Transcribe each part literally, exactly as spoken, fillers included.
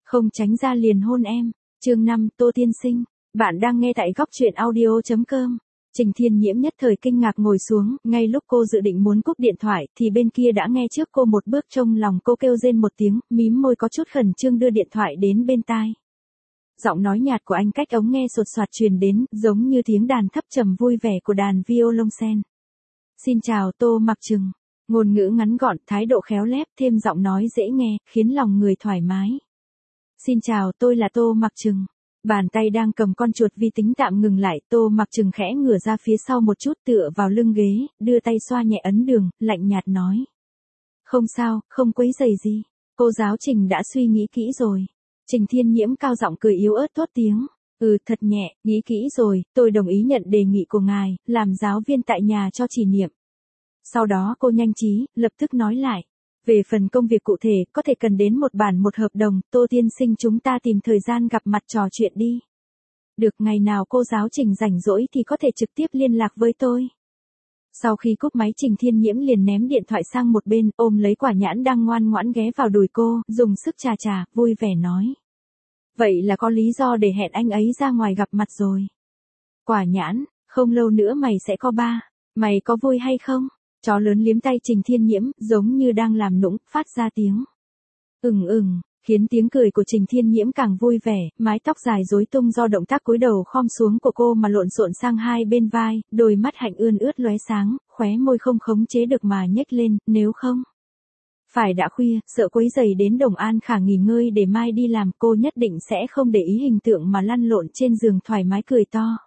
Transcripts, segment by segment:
Không tránh ra liền hôn em. Chương năm, Tô Tiên Sinh. Bạn đang nghe tại góc truyện audio chấm com. Trình Thiên Nhiễm nhất thời kinh ngạc ngồi xuống, ngay lúc cô dự định muốn cúp điện thoại, thì bên kia đã nghe trước cô một bước, trong lòng cô kêu rên một tiếng, mím môi có chút khẩn trương đưa điện thoại đến bên tai. Giọng nói nhạt của anh cách ống nghe sột soạt truyền đến, giống như tiếng đàn thấp trầm vui vẻ của đàn violoncel. Xin chào Tô Mặc Trừng. Ngôn ngữ ngắn gọn, thái độ khéo léo, thêm giọng nói dễ nghe, khiến lòng người thoải mái. Xin chào, tôi là Tô Mặc Trừng. Bàn tay đang cầm con chuột vi tính tạm ngừng lại, Tô Mặc Trừng khẽ ngửa ra phía sau một chút, tựa vào lưng ghế, đưa tay xoa nhẹ ấn đường, lạnh nhạt nói. Không sao, không quấy rầy gì. Cô giáo Trình đã suy nghĩ kỹ rồi. Trình Thiên Nhiễm cao giọng cười yếu ớt thốt tiếng. Ừ, thật nhẹ, nghĩ kỹ rồi, tôi đồng ý nhận đề nghị của ngài, làm giáo viên tại nhà cho Trì Niệm. Sau đó cô nhanh trí, lập tức nói lại. Về phần công việc cụ thể, có thể cần đến một bản một hợp đồng, Tô Tiên Sinh chúng ta tìm thời gian gặp mặt trò chuyện đi. Được, ngày nào cô giáo Trình rảnh rỗi thì có thể trực tiếp liên lạc với tôi. Sau khi cúp máy, Trình Thiên Nhiễm liền ném điện thoại sang một bên, ôm lấy quả nhãn đang ngoan ngoãn ghé vào đùi cô, dùng sức chà chà, vui vẻ nói. Vậy là có lý do để hẹn anh ấy ra ngoài gặp mặt rồi. Quả nhãn, không lâu nữa mày sẽ có ba, mày có vui hay không? Chó lớn liếm tay Trình Thiên Nhiễm, giống như đang làm nũng, phát ra tiếng. Ừng ừng, khiến tiếng cười của Trình Thiên Nhiễm càng vui vẻ, mái tóc dài rối tung do động tác cúi đầu khom xuống của cô mà lộn xộn sang hai bên vai, đôi mắt hạnh ươn ướt lóe sáng, khóe môi không khống chế được mà nhếch lên, nếu không. Phải đã khuya, sợ quấy rầy đến Đồng An Khả nghỉ ngơi để mai đi làm, cô nhất định sẽ không để ý hình tượng mà lăn lộn trên giường thoải mái cười to.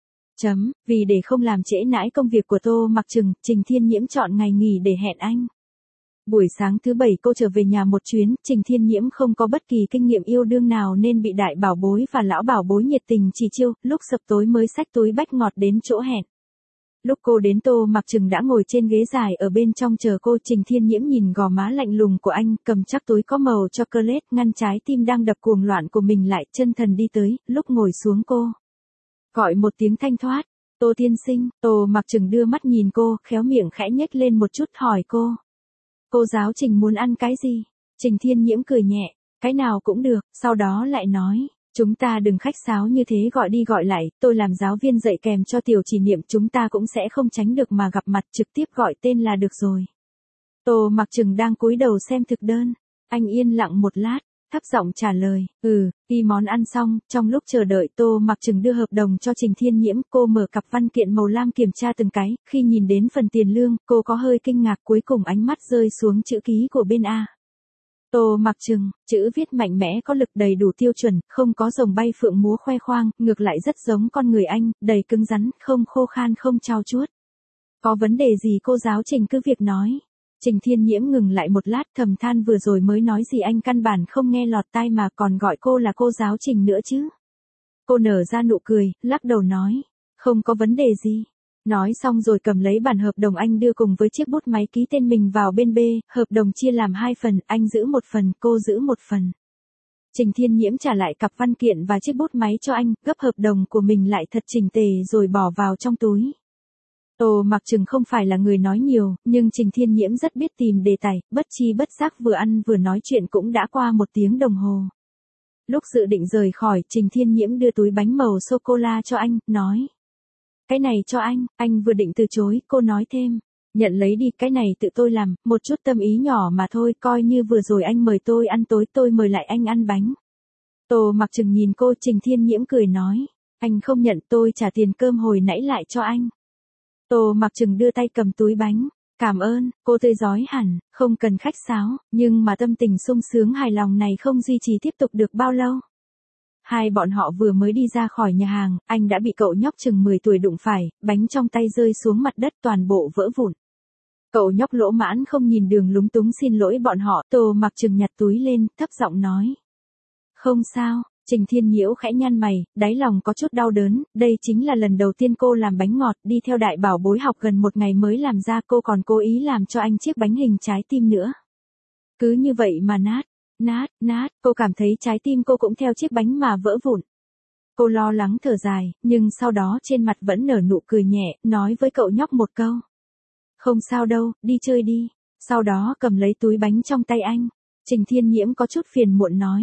Chấm, vì để không làm trễ nãi công việc của Tô Mặc Trừng, Trình Thiên Nhiễm chọn ngày nghỉ để hẹn anh. Buổi sáng thứ bảy cô trở về nhà một chuyến, Trình Thiên Nhiễm không có bất kỳ kinh nghiệm yêu đương nào nên bị đại bảo bối và lão bảo bối nhiệt tình chỉ chiêu, lúc sập tối mới xách túi bách ngọt đến chỗ hẹn. Lúc cô đến, Tô Mặc Trừng đã ngồi trên ghế dài ở bên trong chờ cô. Trình Thiên Nhiễm nhìn gò má lạnh lùng của anh, cầm chắc túi có màu chocolate, ngăn trái tim đang đập cuồng loạn của mình lại, chân thần đi tới, lúc ngồi xuống cô. Gọi một tiếng thanh thoát, Tô Tiên Sinh. Tô Mặc Trừng đưa mắt nhìn cô, khéo miệng khẽ nhếch lên một chút hỏi cô. Cô giáo Trình muốn ăn cái gì? Trình Thiên Nhiễm cười nhẹ, cái nào cũng được, sau đó lại nói. Chúng ta đừng khách sáo như thế, gọi đi gọi lại, tôi làm giáo viên dạy kèm cho Tiểu Trì Niệm, chúng ta cũng sẽ không tránh được mà gặp mặt, trực tiếp gọi tên là được rồi. Tô Mặc Trừng đang cúi đầu xem thực đơn, anh yên lặng một lát, thấp giọng trả lời, ừ, ghi món ăn xong, trong lúc chờ đợi Tô Mặc Trừng đưa hợp đồng cho Trình Thiên Nhiễm, cô mở cặp văn kiện màu lam kiểm tra từng cái, khi nhìn đến phần tiền lương, cô có hơi kinh ngạc, cuối cùng ánh mắt rơi xuống chữ ký của bên A. Tô Mặc Trừng, chữ viết mạnh mẽ có lực, đầy đủ tiêu chuẩn, không có rồng bay phượng múa khoe khoang, ngược lại rất giống con người anh, đầy cứng rắn, không khô khan không trao chuốt. Có vấn đề gì cô giáo Trình cứ việc nói. Trình Thiên Nhiễm ngừng lại một lát, thầm than vừa rồi mới nói gì anh căn bản không nghe lọt tai mà còn gọi cô là cô giáo Trình nữa chứ. Cô nở ra nụ cười, lắc đầu nói, không có vấn đề gì. Nói xong rồi cầm lấy bản hợp đồng anh đưa cùng với chiếc bút máy ký tên mình vào bên B, hợp đồng chia làm hai phần, anh giữ một phần, cô giữ một phần. Trình Thiên Nhiễm trả lại cặp văn kiện và chiếc bút máy cho anh, gấp hợp đồng của mình lại thật chỉnh tề rồi bỏ vào trong túi. Tô Mặc Trừng không phải là người nói nhiều, nhưng Trình Thiên Nhiễm rất biết tìm đề tài, bất chi bất giác vừa ăn vừa nói chuyện cũng đã qua một tiếng đồng hồ. Lúc dự định rời khỏi, Trình Thiên Nhiễm đưa túi bánh màu sô-cô-la cho anh, nói. Cái này cho anh, anh vừa định từ chối, cô nói thêm. Nhận lấy đi, cái này tự tôi làm, một chút tâm ý nhỏ mà thôi, coi như vừa rồi anh mời tôi ăn tối, tôi mời lại anh ăn bánh. Tô Mặc Trừng nhìn cô, Trình Thiên Nhiễm cười nói. Anh không nhận, tôi trả tiền cơm hồi nãy lại cho anh. Tô Mặc Trừng đưa tay cầm túi bánh. Cảm ơn, cô tươi rói hẳn, không cần khách sáo, nhưng mà tâm tình sung sướng hài lòng này không duy trì tiếp tục được bao lâu. Hai bọn họ vừa mới đi ra khỏi nhà hàng, anh đã bị cậu nhóc chừng mười tuổi đụng phải, bánh trong tay rơi xuống mặt đất toàn bộ vỡ vụn. Cậu nhóc lỗ mãn không nhìn đường lúng túng xin lỗi bọn họ, Tô Mặc Trừng nhặt túi lên, thấp giọng nói. Không sao. Trình Thiên Nhiễm khẽ nhăn mày, đáy lòng có chút đau đớn, đây chính là lần đầu tiên cô làm bánh ngọt, đi theo đại bảo bối học gần một ngày mới làm ra, cô còn cố ý làm cho anh chiếc bánh hình trái tim nữa. Cứ như vậy mà nát, nát, nát, cô cảm thấy trái tim cô cũng theo chiếc bánh mà vỡ vụn. Cô lo lắng thở dài, nhưng sau đó trên mặt vẫn nở nụ cười nhẹ, nói với cậu nhóc một câu. Không sao đâu, đi chơi đi. Sau đó cầm lấy túi bánh trong tay anh. Trình Thiên Nhiễm có chút phiền muộn nói.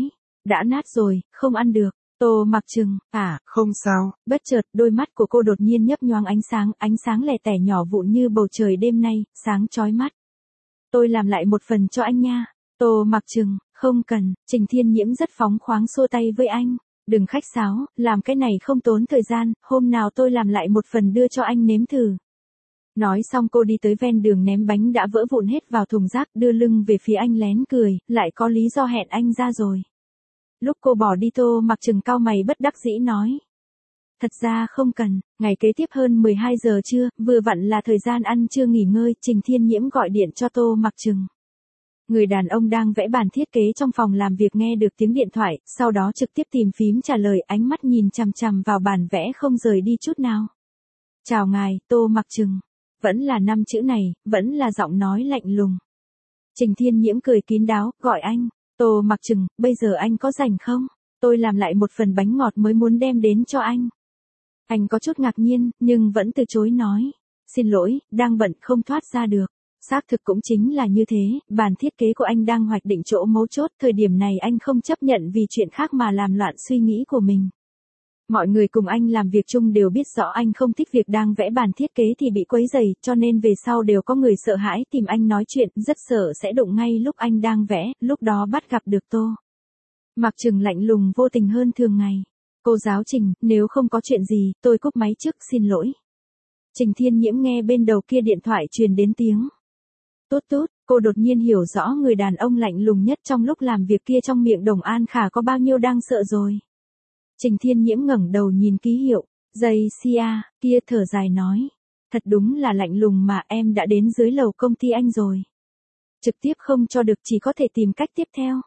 Đã nát rồi, không ăn được. Tô Mặc Trừng, à, Không sao. bất chợt, đôi mắt của cô đột nhiên nhấp nhoáng ánh sáng, ánh sáng lẻ tẻ nhỏ vụn như bầu trời đêm nay, sáng chói mắt. Tôi làm lại một phần cho anh nha. Tô Mặc Trừng, không cần. Trình Thiên Nhiễm rất phóng khoáng xua tay với anh. Đừng khách sáo, làm cái này không tốn thời gian, hôm nào tôi làm lại một phần đưa cho anh nếm thử. Nói xong cô đi tới ven đường ném bánh đã vỡ vụn hết vào thùng rác, đưa lưng về phía anh lén cười, lại có lý do hẹn anh ra rồi. Lúc cô bỏ đi Tô Mặc Trừng cau mày bất đắc dĩ nói. Thật ra không cần, ngày kế tiếp hơn mười hai giờ trưa, vừa vặn là thời gian ăn trưa nghỉ ngơi, Trình Thiên Nhiễm gọi điện cho Tô Mặc Trừng. Người đàn ông đang vẽ bản thiết kế trong phòng làm việc nghe được tiếng điện thoại, sau đó trực tiếp tìm phím trả lời, ánh mắt nhìn chằm chằm vào bản vẽ không rời đi chút nào. Chào ngài, Tô Mặc Trừng. Vẫn là năm chữ này, vẫn là giọng nói lạnh lùng. Trình Thiên Nhiễm cười kín đáo, gọi anh. Tô Mặc Trừng, bây giờ anh có rảnh không? Tôi làm lại một phần bánh ngọt mới muốn đem đến cho anh. Anh có chút ngạc nhiên, nhưng vẫn từ chối nói. Xin lỗi, đang bận không thoát ra được. Xác thực cũng chính là như thế, bản thiết kế của anh đang hoạch định chỗ mấu chốt, thời điểm này anh không chấp nhận vì chuyện khác mà làm loạn suy nghĩ của mình. Mọi người cùng anh làm việc chung đều biết rõ anh không thích việc đang vẽ bản thiết kế thì bị quấy rầy, cho nên về sau đều có người sợ hãi tìm anh nói chuyện, rất sợ sẽ đụng ngay lúc anh đang vẽ, lúc đó bắt gặp được Tô Mặc Trừng lạnh lùng vô tình hơn thường ngày. Cô giáo Trình, nếu không có chuyện gì, tôi cúp máy trước, xin lỗi. Trình Thiên Nhiễm nghe bên đầu kia điện thoại truyền đến tiếng. Tốt tốt, cô đột nhiên hiểu rõ người đàn ông lạnh lùng nhất trong lúc làm việc kia trong miệng Đồng An Khả có bao nhiêu đang sợ rồi. Trình Thiên Nhiễm ngẩng đầu nhìn ký hiệu, dây xia, kia thở dài nói. Thật đúng là lạnh lùng mà, em đã đến dưới lầu công ty anh rồi. Trực tiếp không cho được, chỉ có thể tìm cách tiếp theo.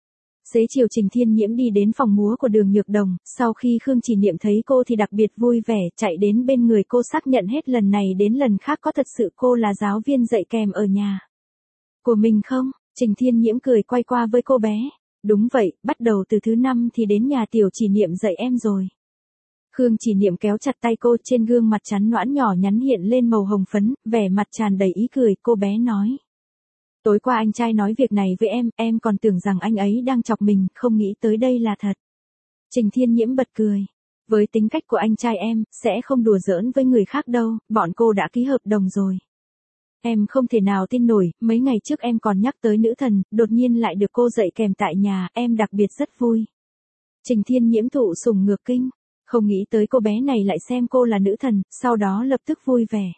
Xế chiều Trình Thiên Nhiễm đi đến phòng múa của Đường Nhược Đồng, sau khi Khương Chỉ Niệm thấy cô thì đặc biệt vui vẻ, chạy đến bên người cô xác nhận hết lần này đến lần khác có thật sự cô là giáo viên dạy kèm ở nhà của mình không? Trình Thiên Nhiễm cười quay qua với cô bé. Đúng vậy, bắt đầu từ thứ năm thì đến nhà Tiểu Chỉ Niệm dạy em rồi. Khương Chỉ Niệm kéo chặt tay cô, trên gương mặt trắng nõn nhỏ nhắn hiện lên màu hồng phấn, vẻ mặt tràn đầy ý cười, cô bé nói. Tối qua anh trai nói việc này với em, em còn tưởng rằng anh ấy đang chọc mình, không nghĩ tới đây là thật. Trình Thiên Nhiễm bật cười. Với tính cách của anh trai em, sẽ không đùa giỡn với người khác đâu, bọn cô đã ký hợp đồng rồi. Em không thể nào tin nổi, mấy ngày trước em còn nhắc tới nữ thần, đột nhiên lại được cô dạy kèm tại nhà, em đặc biệt rất vui. Trình Thiên Nhiễm thụ sủng ngược kinh, không nghĩ tới cô bé này lại xem cô là nữ thần, sau đó lập tức vui vẻ.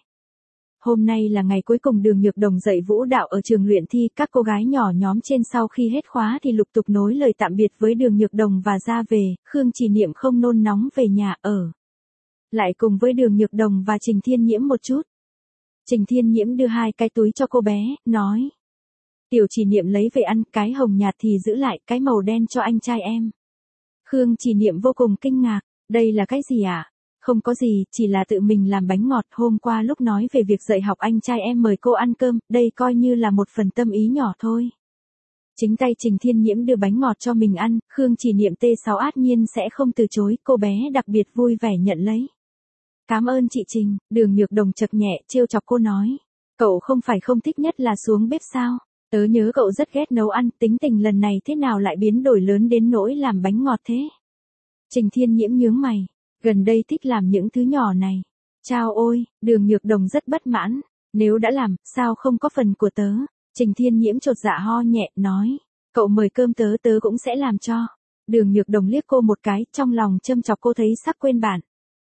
Hôm nay là ngày cuối cùng Đường Nhược Đồng dạy vũ đạo ở trường luyện thi, các cô gái nhỏ nhóm trên sau khi hết khóa thì lục tục nối lời tạm biệt với Đường Nhược Đồng và ra về, Khương Chỉ Niệm không nôn nóng về nhà ở. Lại cùng với Đường Nhược Đồng và Trình Thiên Nhiễm một chút. Trình Thiên Nhiễm đưa hai cái túi cho cô bé, nói. Tiểu Chỉ Niệm lấy về ăn, cái hồng nhạt thì giữ lại, cái màu đen cho anh trai em. Khương Chỉ Niệm vô cùng kinh ngạc, đây là cái gì ạ? À? Không có gì, chỉ là tự mình làm bánh ngọt, hôm qua lúc nói về việc dạy học anh trai em mời cô ăn cơm, đây coi như là một phần tâm ý nhỏ thôi. Chính tay Trình Thiên Nhiễm đưa bánh ngọt cho mình ăn, Khương Chỉ Niệm T sáu át nhiên sẽ không từ chối, cô bé đặc biệt vui vẻ nhận lấy. Cảm ơn chị Trình, Đường Nhược Đồng chật nhẹ, trêu chọc cô nói. Cậu không phải không thích nhất là xuống bếp sao? Tớ nhớ cậu rất ghét nấu ăn, tính tình lần này thế nào lại biến đổi lớn đến nỗi làm bánh ngọt thế? Trình Thiên Nhiễm nhướng mày, gần đây thích làm những thứ nhỏ này. Chao ôi, Đường Nhược Đồng rất bất mãn, nếu đã làm, sao không có phần của tớ? Trình Thiên Nhiễm chột dạ ho nhẹ, nói. Cậu mời cơm tớ tớ cũng sẽ làm cho. Đường Nhược Đồng liếc cô một cái, trong lòng châm chọc cô thấy sắc quên bản.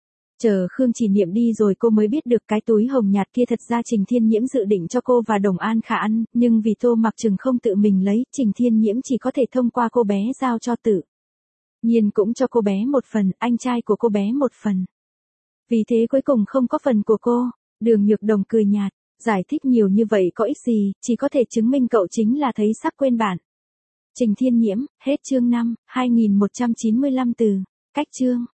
Chờ Khương Chỉ Niệm đi rồi cô mới biết được cái túi hồng nhạt kia thật ra Trình Thiên Nhiễm dự định cho cô và Đồng An Khả ăn, nhưng vì Tô Mặc Trừng không tự mình lấy, Trình Thiên Nhiễm chỉ có thể thông qua cô bé giao cho tự nhiên cũng cho cô bé một phần, anh trai của cô bé một phần. Vì thế cuối cùng không có phần của cô. Đường Nhược Đồng cười nhạt, giải thích nhiều như vậy có ích gì, chỉ có thể chứng minh cậu chính là thấy sắc quên bản. Trình Thiên Nhiễm, hết chương năm, hai nghìn một trăm chín mươi lăm từ, cách chương.